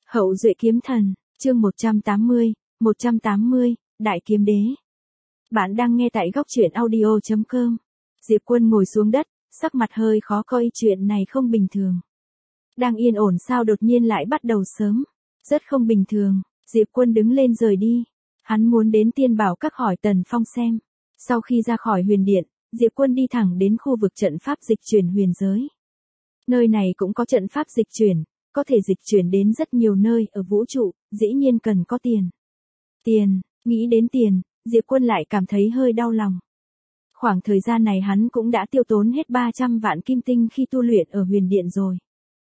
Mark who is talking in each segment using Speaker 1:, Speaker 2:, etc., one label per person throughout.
Speaker 1: Hậu duệ kiếm thần, chương 180, Đại kiếm đế. Bạn đang nghe tại góc truyện audio.com. Diệp Quân ngồi xuống đất, sắc mặt hơi khó coi, chuyện này không bình thường. Đang yên ổn sao đột nhiên lại bắt đầu sớm, rất không bình thường. Diệp Quân đứng lên rời đi. Hắn muốn đến Tiên Bảo Các hỏi Tần Phong xem. Sau khi ra khỏi huyền điện, Diệp Quân đi thẳng đến khu vực trận pháp dịch chuyển huyền giới. Nơi này cũng có trận pháp dịch chuyển, có thể dịch chuyển đến rất nhiều nơi ở vũ trụ, dĩ nhiên cần có tiền. Tiền, nghĩ đến tiền, Diệp Quân lại cảm thấy hơi đau lòng. Khoảng thời gian này hắn cũng đã tiêu tốn hết 300 vạn kim tinh khi tu luyện ở huyền điện rồi.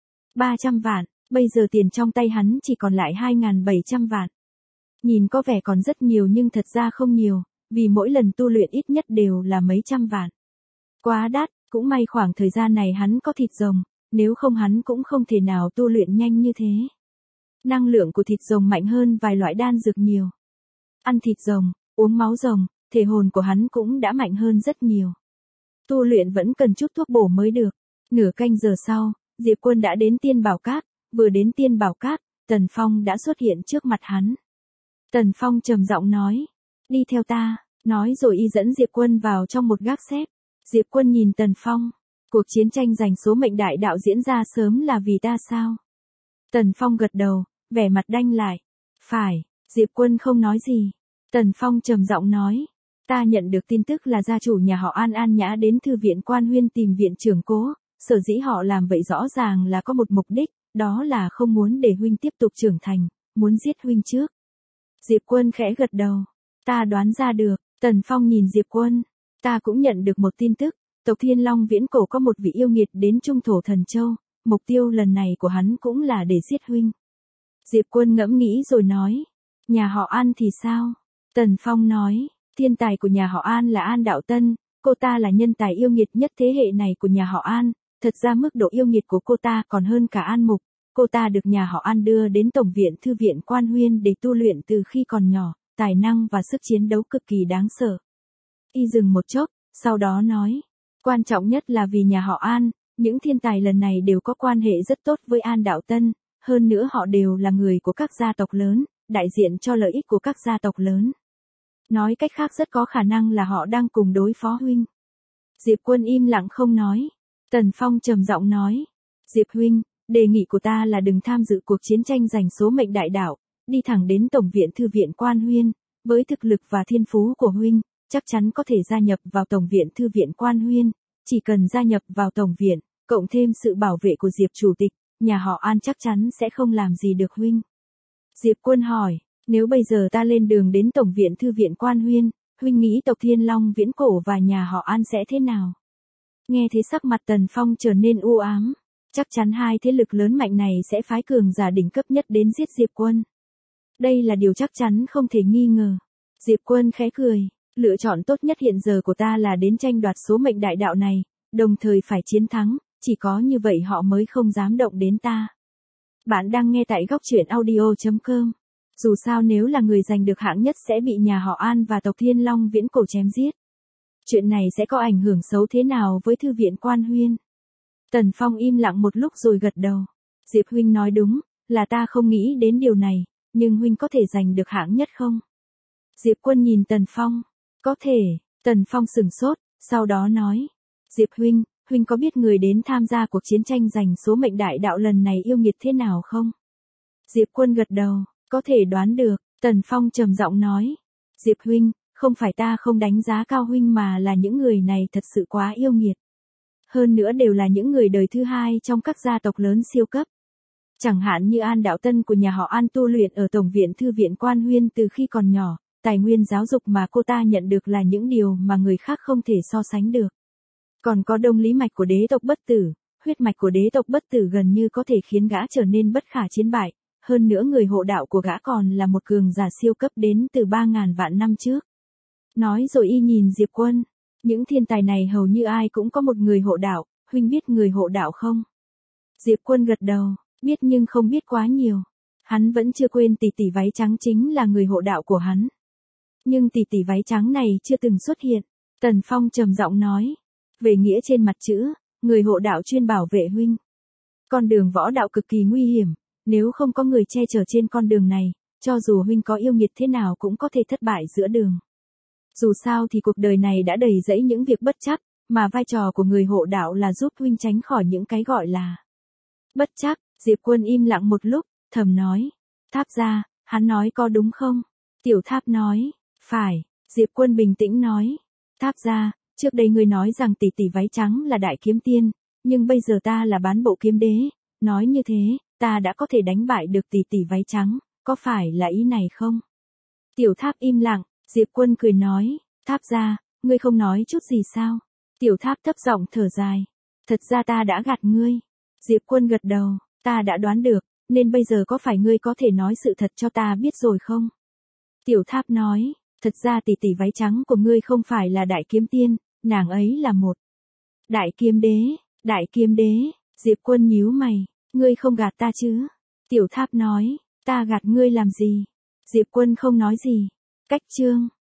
Speaker 1: 300 vạn, bây giờ tiền trong tay hắn chỉ còn lại 2.700 vạn. Nhìn có vẻ còn rất nhiều nhưng thật ra không nhiều, vì mỗi lần tu luyện ít nhất đều là mấy trăm vạn. Quá đắt, cũng may khoảng thời gian này hắn có thịt rồng, nếu không hắn cũng không thể nào tu luyện nhanh như thế. Năng lượng của thịt rồng mạnh hơn vài loại đan dược nhiều. Ăn thịt rồng, uống máu rồng, thể hồn của hắn cũng đã mạnh hơn rất nhiều. Tu luyện vẫn cần chút thuốc bổ mới được. Nửa canh giờ sau, Diệp Quân đã đến Tiên Bảo Các, vừa đến Tiên Bảo Các, Tần Phong đã xuất hiện trước mặt hắn. Tần Phong trầm giọng nói, đi theo ta, nói rồi y dẫn Diệp Quân vào trong một gác xếp. Diệp Quân nhìn Tần Phong, cuộc chiến tranh giành số mệnh đại đạo diễn ra sớm là vì ta sao? Tần Phong gật đầu, vẻ mặt đanh lại. Phải, Diệp Quân không nói gì. Tần Phong trầm giọng nói, ta nhận được tin tức là gia chủ nhà họ An An Nhã đến thư viện Quan Huyên tìm viện trưởng Cố, sở dĩ họ làm vậy rõ ràng là có một mục đích, đó là không muốn để huynh tiếp tục trưởng thành, muốn giết huynh trước. Diệp Quân khẽ gật đầu, ta đoán ra được. Tần Phong nhìn Diệp Quân, ta cũng nhận được một tin tức, tộc Thiên Long Viễn Cổ có một vị yêu nghiệt đến Trung Thổ Thần Châu, mục tiêu lần này của hắn cũng là để giết huynh. Diệp Quân ngẫm nghĩ rồi nói, nhà họ An thì sao? Tần Phong nói, thiên tài của nhà họ An là An Đạo Tân, cô ta là nhân tài yêu nghiệt nhất thế hệ này của nhà họ An, thật ra mức độ yêu nghiệt của cô ta còn hơn cả An Mục, cô ta được nhà họ An đưa đến Tổng viện Thư viện Quan Huyên để tu luyện từ khi còn nhỏ, tài năng và sức chiến đấu cực kỳ đáng sợ. Y dừng một chốc, sau đó nói, quan trọng nhất là vì nhà họ An, những thiên tài lần này đều có quan hệ rất tốt với An Đạo Tân, hơn nữa họ đều là người của các gia tộc lớn, đại diện cho lợi ích của các gia tộc lớn. Nói cách khác rất có khả năng là họ đang cùng đối phó huynh. Diệp Quân im lặng không nói. Tần Phong trầm giọng nói, Diệp huynh, đề nghị của ta là đừng tham dự cuộc chiến tranh giành số mệnh đại đạo, đi thẳng đến Tổng viện Thư viện Quan Huyên, với thực lực và thiên phú của huynh, chắc chắn có thể gia nhập vào Tổng viện Thư viện Quan Huyên, chỉ cần gia nhập vào Tổng viện, cộng thêm sự bảo vệ của Diệp chủ tịch, nhà họ An chắc chắn sẽ không làm gì được huynh. Diệp Quân hỏi, nếu bây giờ ta lên đường đến Tổng viện Thư viện Quan Huyên, huynh nghĩ tộc Thiên Long Viễn Cổ và nhà họ An sẽ thế nào? Nghe thế sắc mặt Tần Phong trở nên u ám, chắc chắn hai thế lực lớn mạnh này sẽ phái cường giả đỉnh cấp nhất đến giết Diệp Quân. Đây là điều chắc chắn không thể nghi ngờ. Diệp Quân khẽ cười, lựa chọn tốt nhất hiện giờ của ta là đến tranh đoạt số mệnh đại đạo này, đồng thời phải chiến thắng, chỉ có như vậy họ mới không dám động đến ta. Bạn đang nghe tại góc truyện audio.com. Dù sao nếu là người giành được hạng nhất sẽ bị nhà họ An và tộc Thiên Long Viễn Cổ chém giết. Chuyện này sẽ có ảnh hưởng xấu thế nào với Thư viện Quan Huyên? Tần Phong im lặng một lúc rồi gật đầu. Diệp huynh nói đúng, là ta không nghĩ đến điều này, nhưng huynh có thể giành được hạng nhất không? Diệp Quân nhìn Tần Phong, có thể. Tần Phong sửng sốt, sau đó nói, Diệp huynh, huynh có biết người đến tham gia cuộc chiến tranh giành số mệnh đại đạo lần này yêu nghiệt thế nào không? Diệp Quân gật đầu, có thể đoán được. Tần Phong trầm giọng nói, Diệp huynh, không phải ta không đánh giá cao huynh mà là những người này thật sự quá yêu nghiệt. Hơn nữa đều là những người đời thứ hai trong các gia tộc lớn siêu cấp. Chẳng hạn như An Đạo Tân của nhà họ An tu luyện ở Tổng viện Thư viện Quan Huyên từ khi còn nhỏ, tài nguyên giáo dục mà cô ta nhận được là những điều mà người khác không thể so sánh được. Còn có Đông Lý mạch của đế tộc Bất Tử, huyết mạch của đế tộc Bất Tử gần như có thể khiến gã trở nên bất khả chiến bại, hơn nữa người hộ đạo của gã còn là một cường giả siêu cấp đến từ 3.000 vạn năm trước. Nói rồi y nhìn Diệp Quân, những thiên tài này hầu như ai cũng có một người hộ đạo, huynh biết người hộ đạo không? Diệp Quân gật đầu, biết nhưng không biết quá nhiều. Hắn vẫn chưa quên tỷ tỷ váy trắng chính là người hộ đạo của hắn. Nhưng tỷ tỷ váy trắng này chưa từng xuất hiện. Tần Phong trầm giọng nói, về nghĩa trên mặt chữ, người hộ đạo chuyên bảo vệ huynh. Con đường võ đạo cực kỳ nguy hiểm, Nếu không có người che chở trên con đường này, cho dù huynh có yêu nghiệt thế nào cũng có thể thất bại giữa đường. Dù sao thì cuộc đời này đã đầy rẫy những việc bất trắc, mà vai trò của người hộ đạo là giúp huynh tránh khỏi những cái gọi là bất trắc. Diệp Quân im lặng một lúc, thầm nói. Tháp gia, hắn nói có đúng không? Tiểu Tháp nói. Phải. Diệp Quân bình tĩnh nói. Tháp gia, trước đây ngươi nói rằng tỷ tỷ váy trắng là đại kiếm tiên, nhưng bây giờ ta là bán bộ kiếm đế. Nói như thế, ta đã có thể đánh bại được tỷ tỷ váy trắng, có phải là ý này không? Tiểu Tháp im lặng, Diệp Quân cười nói. Tháp gia, ngươi không nói chút gì sao? Tiểu Tháp thấp giọng thở dài. Thật ra ta đã gạt ngươi. Diệp Quân gật đầu. Ta đã đoán được, nên bây giờ có phải ngươi có thể nói sự thật cho ta biết rồi không? Tiểu Tháp nói, thật ra tỷ tỷ váy trắng của ngươi không phải là đại kiếm tiên, nàng ấy là một đại kiếm đế. Đại kiếm đế. Diệp Quân nhíu mày, ngươi không gạt ta chứ? Tiểu Tháp nói, ta gạt ngươi làm gì? Diệp Quân không nói gì. Cách chương